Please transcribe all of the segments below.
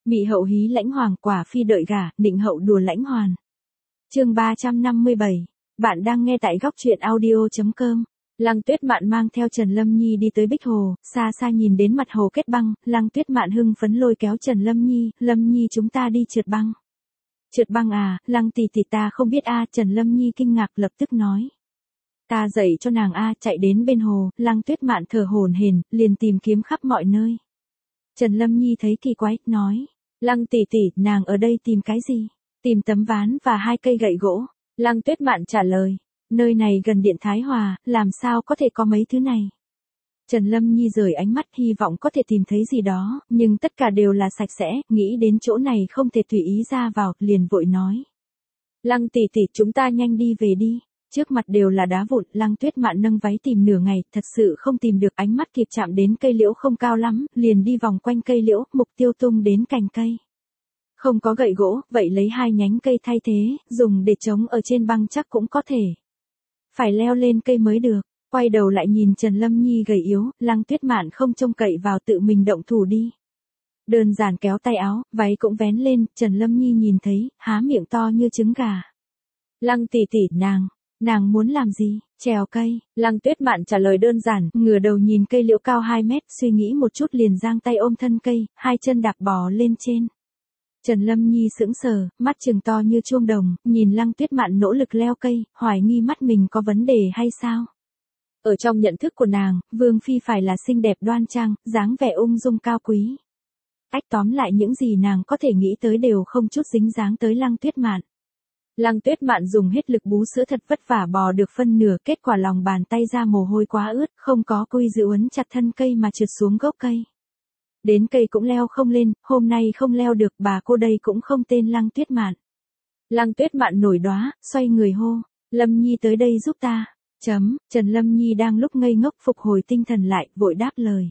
Mị hậu hí lãnh hoàng, quả phi đợi gả, định hậu đùa lãnh hoàn. Chương 357. Bạn đang nghe tại góc truyện audio.com. Lăng Tuyết Mạn mang theo Trần Lâm Nhi đi tới Bích Hồ, xa xa nhìn đến mặt hồ kết băng, Lăng Tuyết Mạn hưng phấn lôi kéo Trần Lâm Nhi, chúng ta đi trượt băng. Trượt băng à, Lăng tỷ tỷ ta không biết a, Trần Lâm Nhi kinh ngạc lập tức nói. Ta dạy cho nàng a, chạy đến bên hồ, Lăng Tuyết Mạn thở hổn hển, liền tìm kiếm khắp mọi nơi. Trần Lâm Nhi thấy kỳ quái, nói, Lăng tỷ tỷ, nàng ở đây tìm cái gì? Tìm tấm ván và 2 cây gậy gỗ. Lăng Tuyết Mạn trả lời, nơi này gần điện Thái Hòa, làm sao có thể có mấy thứ này? Trần Lâm Nhi rời ánh mắt hy vọng có thể tìm thấy gì đó, nhưng tất cả đều là sạch sẽ, nghĩ đến chỗ này không thể tùy ý ra vào, liền vội nói. Lăng tỷ tỷ, chúng ta nhanh đi về đi. Trước mặt đều là đá vụn, Lăng Tuyết Mạn nâng váy tìm nửa ngày, thật sự không tìm được, ánh mắt kịp chạm đến cây liễu không cao lắm, liền đi vòng quanh cây liễu, mục tiêu tung đến cành cây. Không có gậy gỗ, vậy lấy 2 nhánh cây thay thế, dùng để chống ở trên băng chắc cũng có thể. Phải leo lên cây mới được, quay đầu lại nhìn Trần Lâm Nhi gầy yếu, Lăng Tuyết Mạn không trông cậy vào tự mình động thủ đi. Đơn giản kéo tay áo, váy cũng vén lên, Trần Lâm Nhi nhìn thấy, há miệng to như trứng gà. Lăng tỷ tỷ, nàng muốn làm gì? Trèo cây. Lăng Tuyết Mạn trả lời đơn giản, ngửa đầu nhìn cây liễu cao 2 mét, suy nghĩ một chút liền giang tay ôm thân cây, 2 chân đạp bò lên trên. Trần Lâm Nhi sững sờ, mắt trừng to như chuông đồng, nhìn Lăng Tuyết Mạn nỗ lực leo cây, hoài nghi mắt mình có vấn đề hay sao? Ở trong nhận thức của nàng, Vương Phi phải là xinh đẹp đoan trang, dáng vẻ ung dung cao quý. Tóm lại những gì nàng có thể nghĩ tới đều không chút dính dáng tới Lăng Tuyết Mạn. Lăng Tuyết Mạn dùng hết lực bú sữa thật vất vả bò được phân nửa, kết quả lòng bàn tay ra mồ hôi quá ướt, không có quy giữ uốn chặt thân cây mà trượt xuống gốc cây. Đến cây cũng leo không lên, hôm nay không leo được, bà cô đây cũng không tên Lăng Tuyết Mạn. Lăng Tuyết Mạn nổi đoá, xoay người hô, Lâm Nhi tới đây giúp ta. Trần Lâm Nhi đang lúc ngây ngốc phục hồi tinh thần lại, vội đáp lời.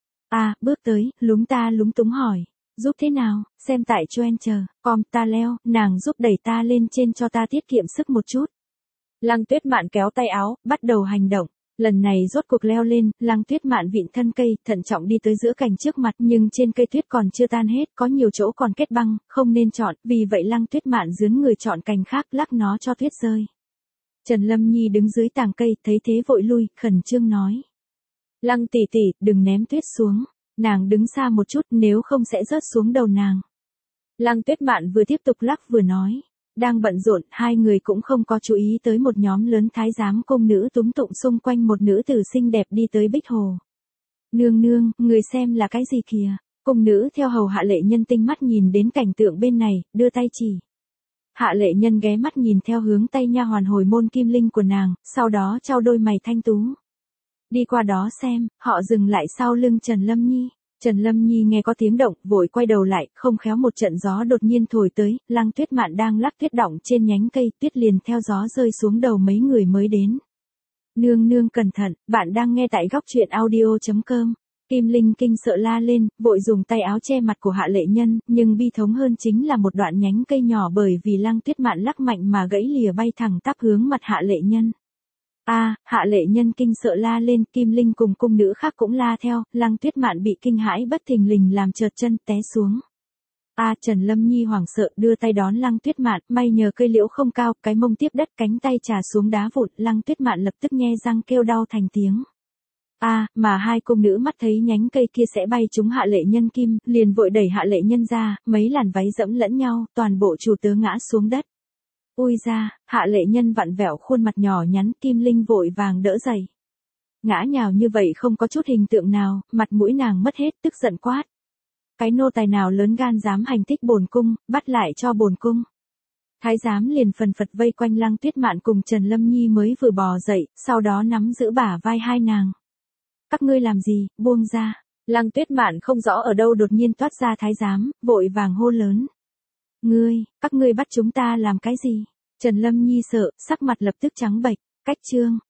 Bước tới, lúng ta lúng túng hỏi. Giúp thế nào, xem tại cho en chờ, ta leo, nàng giúp đẩy ta lên trên cho ta tiết kiệm sức một chút. Lăng Tuyết Mạn kéo tay áo, bắt đầu hành động. Lần này rốt cuộc leo lên, Lăng Tuyết Mạn vịn thân cây, thận trọng đi tới giữa cành trước mặt, nhưng trên cây tuyết còn chưa tan hết, có nhiều chỗ còn kết băng, không nên chọn, vì vậy Lăng Tuyết Mạn dướn người chọn cành khác, lắc nó cho tuyết rơi. Trần Lâm Nhi đứng dưới tàng cây, thấy thế vội lui, khẩn trương nói. Lăng tỷ tỷ, đừng ném tuyết xuống. Nàng đứng xa một chút, nếu không sẽ rớt xuống đầu nàng. Lăng Tuyết Mạn vừa tiếp tục lắc vừa nói. Đang bận rộn, 2 người cũng không có chú ý tới một nhóm lớn thái giám cung nữ túm tụng xung quanh một nữ tử xinh đẹp đi tới Bích Hồ. Nương, người xem là cái gì kìa? Cung nữ theo hầu Hạ Lệ Nhân tinh mắt nhìn đến cảnh tượng bên này, đưa tay chỉ. Hạ Lệ Nhân ghé mắt nhìn theo hướng tay nha hoàn hồi môn Kim Linh của nàng, sau đó trao đôi mày thanh tú. Đi qua đó xem, họ dừng lại sau lưng Trần Lâm Nhi. Trần Lâm Nhi nghe có tiếng động, vội quay đầu lại, không khéo một trận gió đột nhiên thổi tới, Lăng Tuyết Mạn đang lắc tuyết đọng trên nhánh cây, tuyết liền theo gió rơi xuống đầu mấy người mới đến. Nương cẩn thận, bạn đang nghe tại góc truyện audio.com. Kim Linh kinh sợ la lên, vội dùng tay áo che mặt của Hạ Lệ Nhân, nhưng bi thống hơn chính là một đoạn nhánh cây nhỏ bởi vì Lăng Tuyết Mạn lắc mạnh mà gãy lìa bay thẳng tắp hướng mặt Hạ Lệ Nhân. Hạ Lệ Nhân kinh sợ la lên, Kim Linh cùng cung nữ khác cũng la theo, Lăng Tuyết Mạn bị kinh hãi bất thình lình làm trượt chân té xuống. Trần Lâm Nhi hoảng sợ đưa tay đón Lăng Tuyết Mạn, may nhờ cây liễu không cao, cái mông tiếp đất, cánh tay trà xuống đá vụn, Lăng Tuyết Mạn lập tức nhe răng kêu đau thành tiếng. Mà 2 cung nữ mắt thấy nhánh cây kia sẽ bay trúng Hạ Lệ Nhân kim, liền vội đẩy Hạ Lệ Nhân ra, mấy làn váy dẫm lẫn nhau, toàn bộ chủ tớ ngã xuống đất. Ui ra, Hạ Lệ Nhân vặn vẹo khuôn mặt nhỏ nhắn, Kim Linh vội vàng đỡ dậy. Ngã nhào như vậy không có chút hình tượng nào, mặt mũi nàng mất hết, tức giận quát. Cái nô tài nào lớn gan dám hành thích bổn cung, bắt lại cho bổn cung. Thái giám liền phần phật vây quanh Lăng Tuyết Mạn cùng Trần Lâm Nhi mới vừa bò dậy, sau đó nắm giữ bả vai 2 nàng. Các ngươi làm gì, buông ra. Lăng Tuyết Mạn không rõ ở đâu đột nhiên toát ra thái giám, vội vàng hô lớn. Các ngươi bắt chúng ta làm cái gì? Trần Lâm Nhi sợ, sắc mặt lập tức trắng bệch, cách chương.